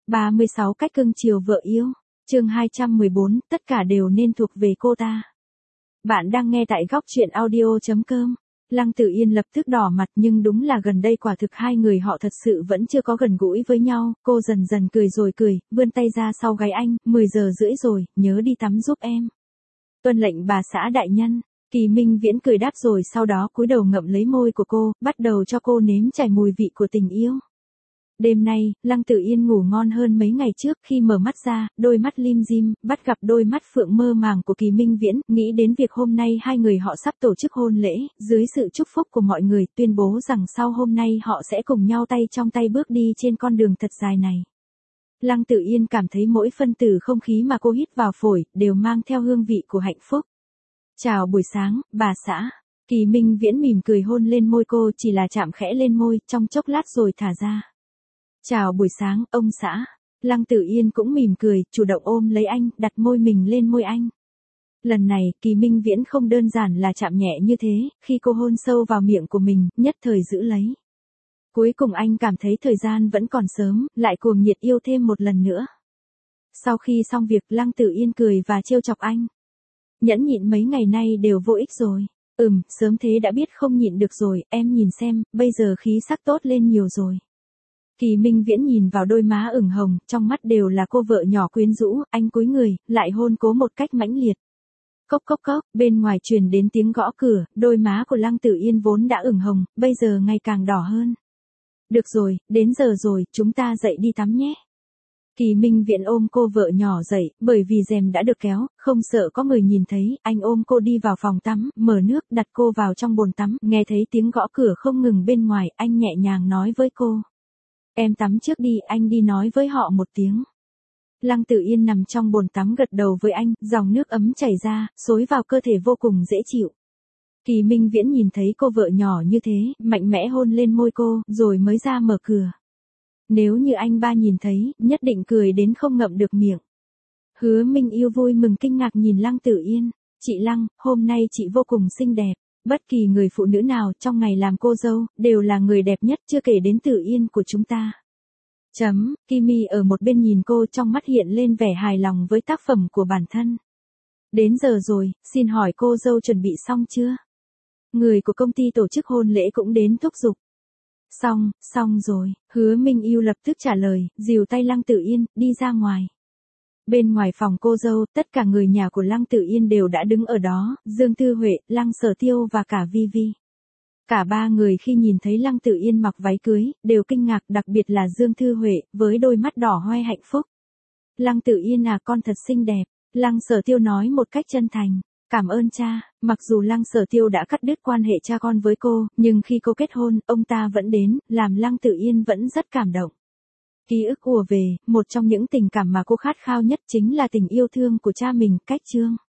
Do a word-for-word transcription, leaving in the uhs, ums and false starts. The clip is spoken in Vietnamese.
ba mươi sáu cách cưng chiều vợ yêu. Chương hai trăm mười bốn, tất cả đều nên thuộc về cô ta. Bạn đang nghe tại góc truyện audio chấm com. Lăng Tử Yên lập tức đỏ mặt, nhưng đúng là gần đây quả thực hai người họ thật sự vẫn chưa có gần gũi với nhau. Cô dần dần cười rồi cười, vươn tay ra sau gáy anh, mười giờ rưỡi rồi, nhớ đi tắm giúp em. Tuân lệnh bà xã đại nhân. Kỳ Minh Viễn cười đáp rồi sau đó cúi đầu ngậm lấy môi của cô, bắt đầu cho cô nếm trải mùi vị của tình yêu. Đêm nay, Lăng Tử Yên ngủ ngon hơn mấy ngày trước. Khi mở mắt ra, đôi mắt lim dim, bắt gặp đôi mắt phượng mơ màng của Kỳ Minh Viễn, nghĩ đến việc hôm nay hai người họ sắp tổ chức hôn lễ, dưới sự chúc phúc của mọi người, tuyên bố rằng sau hôm nay họ sẽ cùng nhau tay trong tay bước đi trên con đường thật dài này. Lăng Tử Yên cảm thấy mỗi phân tử không khí mà cô hít vào phổi, đều mang theo hương vị của hạnh phúc. Chào buổi sáng, bà xã. Kỳ Minh Viễn mỉm cười hôn lên môi cô, chỉ là chạm khẽ lên môi, trong chốc lát rồi thả ra. Chào buổi sáng, ông xã. Lăng Tử Yên cũng mỉm cười, chủ động ôm lấy anh, đặt môi mình lên môi anh. Lần này, Kỳ Minh Viễn không đơn giản là chạm nhẹ như thế, khi cô hôn sâu vào miệng của mình, nhất thời giữ lấy. Cuối cùng anh cảm thấy thời gian vẫn còn sớm, lại cuồng nhiệt yêu thêm một lần nữa. Sau khi xong việc, Lăng Tử Yên cười và trêu chọc anh. Nhẫn nhịn mấy ngày nay đều vô ích rồi. Ừm, sớm thế đã biết không nhịn được rồi, em nhìn xem, bây giờ khí sắc tốt lên nhiều rồi. Kỳ Minh Viễn nhìn vào đôi má ửng hồng, trong mắt đều là cô vợ nhỏ quyến rũ, anh cúi người, lại hôn cố một cách mãnh liệt. Cốc cốc cốc, bên ngoài truyền đến tiếng gõ cửa, đôi má của Lăng Tử Yên vốn đã ửng hồng, bây giờ ngày càng đỏ hơn. Được rồi, đến giờ rồi, chúng ta dậy đi tắm nhé. Kỳ Minh Viễn ôm cô vợ nhỏ dậy, bởi vì rèm đã được kéo, không sợ có người nhìn thấy, anh ôm cô đi vào phòng tắm, mở nước, đặt cô vào trong bồn tắm, nghe thấy tiếng gõ cửa không ngừng bên ngoài, anh nhẹ nhàng nói với cô. Em tắm trước đi, anh đi nói với họ một tiếng. Lăng Tử Yên nằm trong bồn tắm gật đầu với anh, dòng nước ấm chảy ra, xối vào cơ thể vô cùng dễ chịu. Kỳ Minh Viễn nhìn thấy cô vợ nhỏ như thế, mạnh mẽ hôn lên môi cô, rồi mới ra mở cửa. Nếu như anh ba nhìn thấy, nhất định cười đến không ngậm được miệng. Hứa Minh Yêu vui mừng kinh ngạc nhìn Lăng Tử Yên. Chị Lăng, hôm nay chị vô cùng xinh đẹp. Bất kỳ người phụ nữ nào trong ngày làm cô dâu, đều là người đẹp nhất chưa kể đến Tử Yên của chúng ta. Chấm, Kimi ở một bên nhìn cô trong mắt hiện lên vẻ hài lòng với tác phẩm của bản thân. Đến giờ rồi, xin hỏi cô dâu chuẩn bị xong chưa? Người của công ty tổ chức hôn lễ cũng đến thúc giục. Xong, xong rồi, Hứa Minh Yêu lập tức trả lời, dìu tay Lăng Tử Yên, đi ra ngoài. Bên ngoài phòng cô dâu, tất cả người nhà của Lăng Tử Yên đều đã đứng ở đó, Dương Thư Huệ, Lăng Sở Tiêu và cả Vi Vi. Cả ba người khi nhìn thấy Lăng Tử Yên mặc váy cưới, đều kinh ngạc, đặc biệt là Dương Thư Huệ, với đôi mắt đỏ hoe hạnh phúc. Lăng Tử Yên à, con thật xinh đẹp. Lăng Sở Tiêu nói một cách chân thành. Cảm ơn cha. Mặc dù Lăng Sở Tiêu đã cắt đứt quan hệ cha con với cô, nhưng khi cô kết hôn, ông ta vẫn đến, làm Lăng Tử Yên vẫn rất cảm động. Ký ức ùa về, một trong những tình cảm mà cô khát khao nhất chính là tình yêu thương của cha mình, Cách Trương.